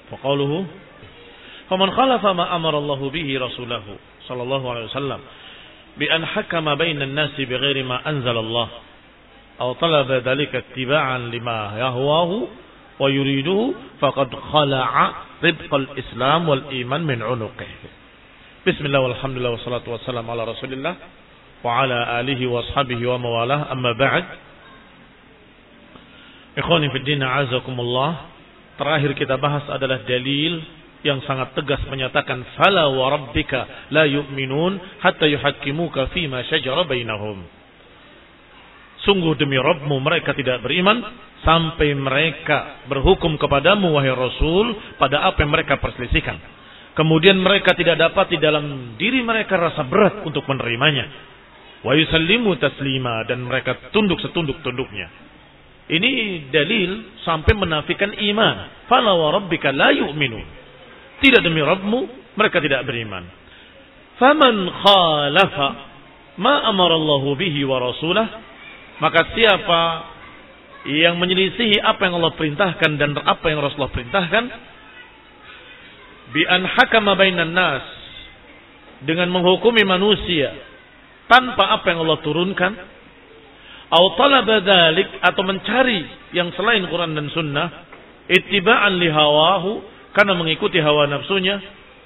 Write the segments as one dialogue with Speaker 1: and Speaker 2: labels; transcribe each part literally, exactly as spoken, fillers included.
Speaker 1: Wa qauluhu faman khalafa ma amara Allah bihi rasulahu sallallahu alaihi wasallam bi an hakama bainan nasi bighairi ma anzala Allah aw talaba dhalika ittiba'an lima yahwahu wa yuriduhu faqad khala'a ribqal islam wal iman min unuqihi. Bismillah walhamdulillah wassalatu wassalamu ala Rasulillah wa ala alihi wa ashabihi wa mawalah, amma ba'd. Ikhwani fid din, a'azakumullah. Terakhir kita bahas adalah dalil yang sangat tegas menyatakan fala wa rabbika la yu'minun hatta yuhakkimuka fima shajara bainahum. Sungguh demi Rabbmu mereka tidak beriman sampai mereka berhukum kepadamu wahai Rasul pada apa yang mereka perselisihkan. Kemudian mereka tidak dapat di dalam diri mereka rasa berat untuk menerimanya. Wa yusallimu taslima, dan mereka tunduk setunduk-tunduknya. Ini dalil sampai menafikan iman. Fala wa rabbika la yu'minun. Tidak demi Rabbmu mereka tidak beriman. Faman khalafa ma amara Allah bihi wa rasulah, maka siapa yang menyelisihi apa yang Allah perintahkan dan apa yang Rasulullah perintahkan, bi an hakama bainan nas, dengan menghukumi manusia tanpa apa yang Allah turunkan, atau talaba dzalik, atau mencari yang selain Quran dan Sunnah, ittiba'an li hawahu, karena mengikuti hawa nafsunya,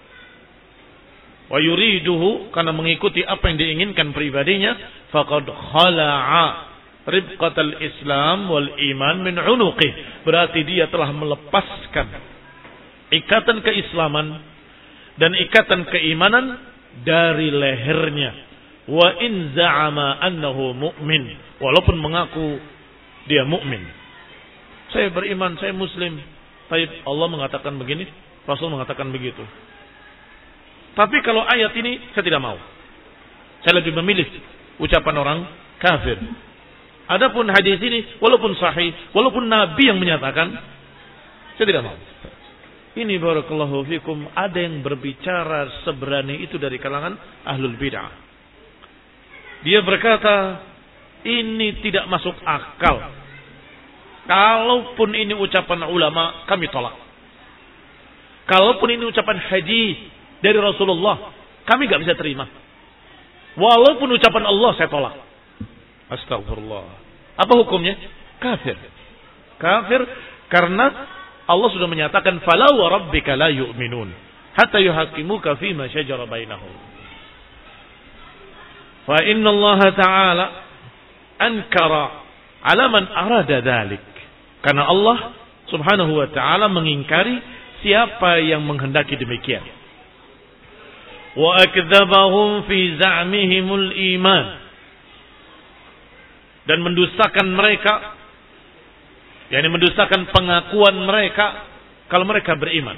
Speaker 1: wa yuriduhu, karena mengikuti apa yang diinginkan pribadinya, faqad khala'a ribqatal Islam wal iman min unuqih, berarti dia telah melepaskan ikatan keislaman dan ikatan keimanan dari lehernya. Wa in za'ama annahu mu'min, walaupun mengaku dia mukmin. Saya beriman, saya muslim. Tapi Allah mengatakan begini, Rasul mengatakan begitu. Tapi kalau ayat ini saya tidak mau. Saya lebih memilih ucapan orang kafir. Adapun hadis ini walaupun sahih, walaupun Nabi yang menyatakan, saya tidak mau. Ini barakallahu fikum, ada yang berbicara seberani itu dari kalangan ahlul bid'ah. Dia berkata, ini tidak masuk akal. Kalaupun ini ucapan ulama, kami tolak. Kalaupun ini ucapan hadis dari Rasulullah, kami gak bisa terima. Walaupun ucapan Allah, saya tolak. Astagfirullah. Apa hukumnya? Kafir. Kafir karena Allah sudah menyatakan fala wa rabbika la yu'minun hatta yuhaqqimuka fima shajara bainahum. Fa inna Allah ta'ala ankara ala man arada dhalik. Karena Allah subhanahu wa ta'ala mengingkari siapa yang menghendaki demikian. Wa akdzabahum fi za'mihimul iman, dan mendustakan mereka, yakni mendustakan pengakuan mereka kalau mereka beriman.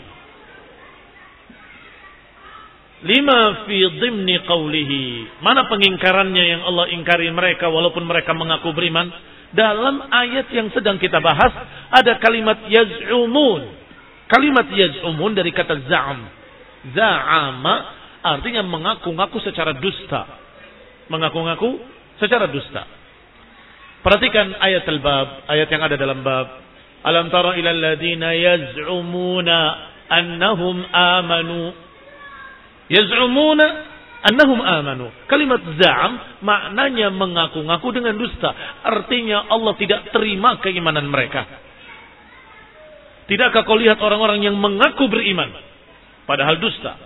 Speaker 1: Lima fi dhimni qawlihi, mana pengingkarannya yang Allah ingkari mereka walaupun mereka mengaku beriman? Dalam ayat yang sedang kita bahas ada kalimat yaz'umun. Kalimat yaz'umun dari kata za'am. Za'ama artinya mengaku-ngaku secara dusta. Mengaku-ngaku secara dusta. Perhatikan ayat al-bab, ayat yang ada dalam bab. Alam tara ilal ladina yaz'umuna annahum amanu. Yaz'umuna annahum amanu. Kalimat za'am maknanya mengaku-ngaku dengan dusta. Artinya Allah tidak terima keimanan mereka. Tidakkah kau lihat orang-orang yang mengaku beriman padahal dusta?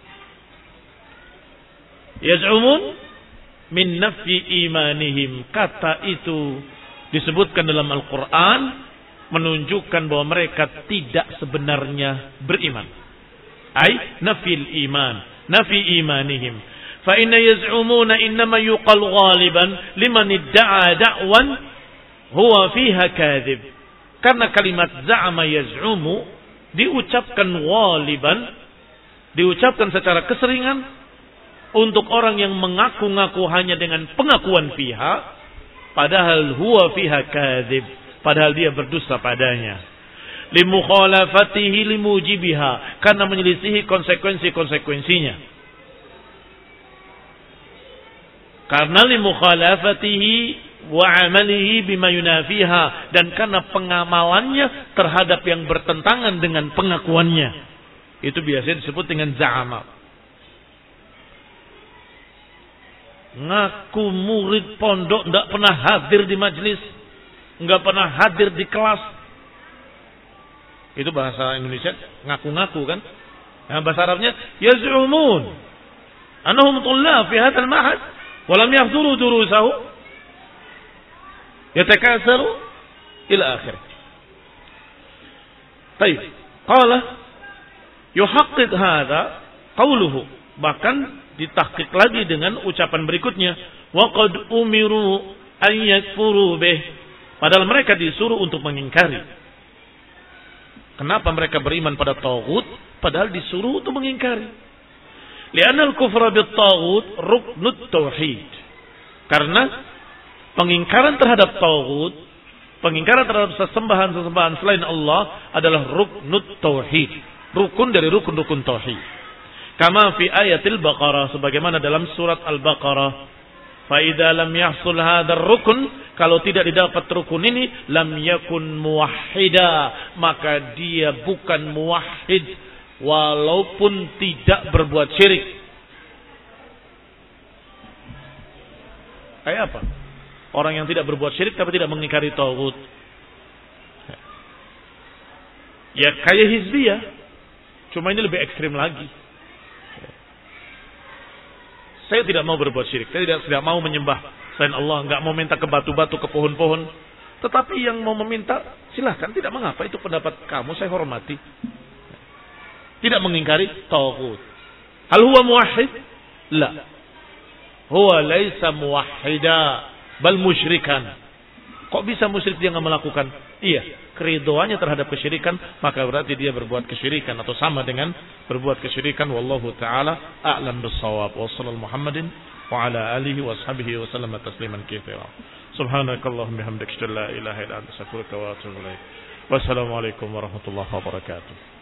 Speaker 1: Yaz'umun min nafyi imanihim. Kata itu disebutkan dalam Al-Quran menunjukkan bahwa mereka tidak sebenarnya beriman. Ay nafil iman, nafi imanihim. Fa inna yaz'umuna innama yuqal ghaliban liman idda'a da'wan huwa fiha kadhib. Karena kalimat za'ama yaz'umu diucapkan ghaliban, diucapkan secara keseringan untuk orang yang mengaku-ngaku hanya dengan pengakuan fiha, padahal huwa fiha kadhib, padahal dia berdusta padanya. Limukhalafatihi limujibiha, karena menyelisihi konsekuensi-konsekuensinya. Karena limukhalafatihi wa amalihi bima yunafiha, dan karena pengamalannya terhadap yang bertentangan dengan pengakuannya. Itu biasanya disebut dengan za'ama. Ngaku murid pondok, tidak pernah hadir di majelis, nggak pernah hadir di kelas. Itu bahasa Indonesia ngaku-ngaku kan. Nah, bahasa Arabnya yaz'umun annahum tullab fi hadzal ma'had wa lam yahduru durusahu yatakasaru ila akhir. Baik, qala yuhaqqiq hadza qawluhu, bahkan ditahqiq lagi dengan ucapan berikutnya, wa qad umiru an yakfuru bih, padahal mereka disuruh untuk mengingkari. Kenapa mereka beriman pada taghut padahal disuruh untuk mengingkari? Li'anna al-kufra bit-taghut ruknut tauhid. Karena pengingkaran terhadap taghut, pengingkaran terhadap sesembahan-sesembahan selain Allah adalah ruknut tauhid, rukun dari rukun-rukun tauhid. Kama fi ayatil Baqarah, sebagaimana dalam surat Al-Baqarah, fa idza lam yahsul hadzal rukun, kalau tidak didapat rukun ini, lam yakun muwahhida, maka dia bukan muwahhid walaupun tidak berbuat syirik. Kayak apa? Orang yang tidak berbuat syirik tapi tidak mengingkari taghut. Ya kayak hizbiyah, cuma ini lebih ekstrim lagi. Saya tidak mau berbuat syirik, saya tidak, tidak mau menyembah selain Allah, enggak mau minta ke batu-batu, ke pohon-pohon. Tetapi yang mau meminta, silahkan, tidak mengapa, itu pendapat kamu, saya hormati. Tidak mengingkari taghut. Hal huwa muwahhid? La. Huwa laisa muwahhida, bal musyrikan. Kok bisa musyrik dia enggak melakukan? Iya, keridoannya terhadap kesyirikan, maka berarti dia berbuat kesyirikan atau sama dengan berbuat kesyirikan. Wallahu taala a'lam bis-shawab. Wa sallallahu Muhammadin wa ala alihi wa sahbihi wa sallama tasliman katsira. Subhanakallahumma bihamdika, la ilaha illa anta, astaghfiruka wa atubu ilaik. Wassalamu alaikum warahmatullahi wabarakatuh.